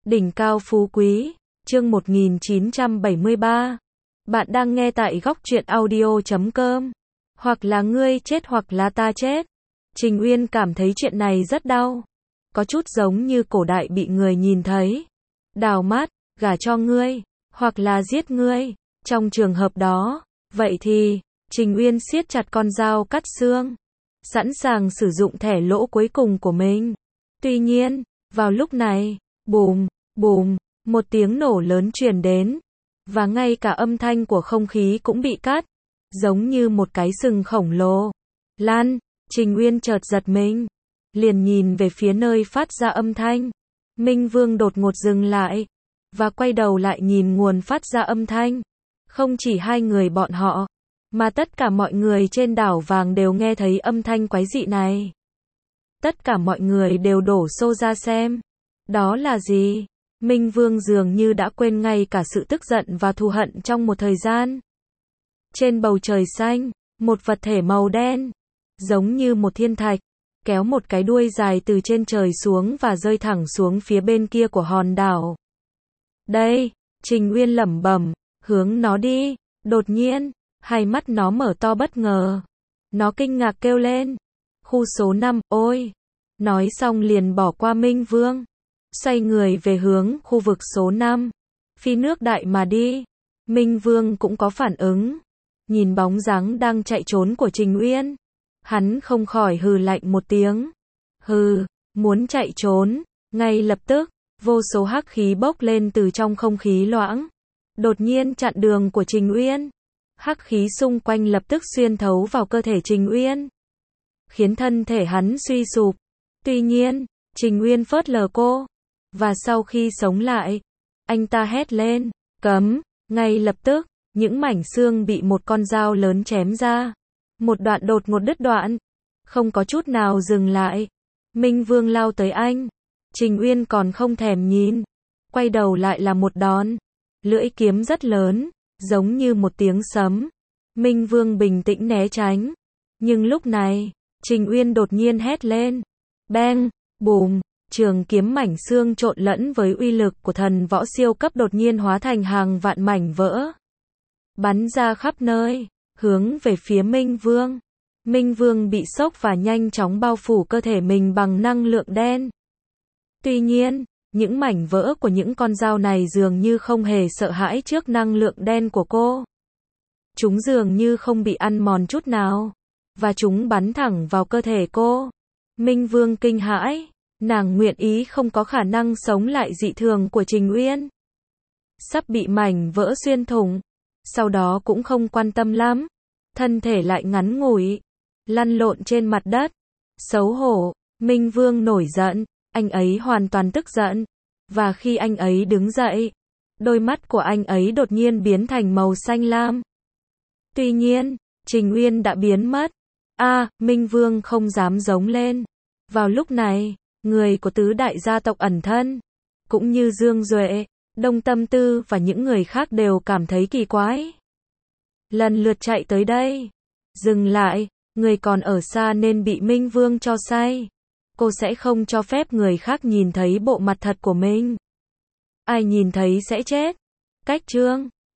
Đỉnh cao phú quý, chương 1973. Bạn đang nghe tại góc truyện audio.com. Hoặc là ngươi chết hoặc là ta chết. Trình Uyên cảm thấy chuyện này rất đau. Có chút giống như cổ đại bị người nhìn thấy. Đào mắt, gả cho ngươi, hoặc là giết ngươi. Trong trường hợp đó, vậy thì, Trình Uyên siết chặt con dao cắt xương. Sẵn sàng sử dụng thẻ lỗ cuối cùng của mình. Tuy nhiên, vào lúc này, bùm, bùm, một tiếng nổ lớn truyền đến. Và ngay cả âm thanh của không khí cũng bị cắt. Giống như một cái sừng khổng lồ. Lan, Trình Uyên chợt giật mình. Liền nhìn về phía nơi phát ra âm thanh. Minh Vương đột ngột dừng lại. Và quay đầu lại nhìn nguồn phát ra âm thanh. Không chỉ hai người bọn họ, mà tất cả mọi người trên đảo vàng đều nghe thấy âm thanh quái dị này. Tất cả mọi người đều đổ xô ra xem. Đó là gì? Minh Vương dường như đã quên ngay cả sự tức giận và thù hận trong một thời gian. Trên bầu trời xanh, một vật thể màu đen, giống như một thiên thạch, kéo một cái đuôi dài từ trên trời xuống và rơi thẳng xuống phía bên kia của hòn đảo. Đây, Trình Uyên lẩm bẩm, hướng nó đi. Đột nhiên, hai mắt nó mở to bất ngờ. Nó kinh ngạc kêu lên. Khu số 5, ôi! Nói xong liền bỏ qua Minh Vương. Xoay người về hướng khu vực số 5. Phi nước đại mà đi. Minh Vương cũng có phản ứng. Nhìn bóng dáng đang chạy trốn của Trình Uyên. Hắn không khỏi hừ lạnh một tiếng. Hừ, muốn chạy trốn. Ngay lập tức, vô số hắc khí bốc lên từ trong không khí loãng. Đột nhiên chặn đường của Trình Uyên. Hắc khí xung quanh lập tức xuyên thấu vào cơ thể Trình Uyên. Khiến thân thể hắn suy sụp. Tuy nhiên, Trình Uyên phớt lờ cô. Và sau khi sống lại, anh ta hét lên, cấm, ngay lập tức, những mảnh xương bị một con dao lớn chém ra. Một đoạn đột ngột đứt đoạn, không có chút nào dừng lại. Minh Vương lao tới anh. Trình Uyên còn không thèm nhìn. Quay đầu lại là một đòn. Lưỡi kiếm rất lớn, giống như một tiếng sấm. Minh Vương bình tĩnh né tránh. Nhưng lúc này, Trình Uyên đột nhiên hét lên. Beng, bùm. Trường kiếm mảnh xương trộn lẫn với uy lực của thần võ siêu cấp đột nhiên hóa thành hàng vạn mảnh vỡ. Bắn ra khắp nơi, hướng về phía Minh Vương. Minh Vương bị sốc và nhanh chóng bao phủ cơ thể mình bằng năng lượng đen. Tuy nhiên, những mảnh vỡ của những con dao này dường như không hề sợ hãi trước năng lượng đen của cô. Chúng dường như không bị ăn mòn chút nào. Và chúng bắn thẳng vào cơ thể cô. Minh Vương kinh hãi. Nàng nguyện ý không có khả năng sống lại dị thường của Trình Uyên. Sắp bị mảnh vỡ xuyên thủng. Sau đó cũng không quan tâm lắm. Thân thể lại ngắn ngủi. Lăn lộn trên mặt đất. Xấu hổ. Minh Vương nổi giận. Anh ấy hoàn toàn tức giận. Và khi anh ấy đứng dậy, đôi mắt của anh ấy đột nhiên biến thành màu xanh lam. Tuy nhiên, Trình Uyên đã biến mất. Minh Vương không dám giống lên. Vào lúc này, người của tứ đại gia tộc ẩn thân, cũng như Dương Duệ, Đông Tâm Tư và những người khác đều cảm thấy kỳ quái. Lần lượt chạy tới đây. Dừng lại, người còn ở xa nên bị Minh Vương cho say. Cô sẽ không cho phép người khác nhìn thấy bộ mặt thật của mình. Ai nhìn thấy sẽ chết. Cách chương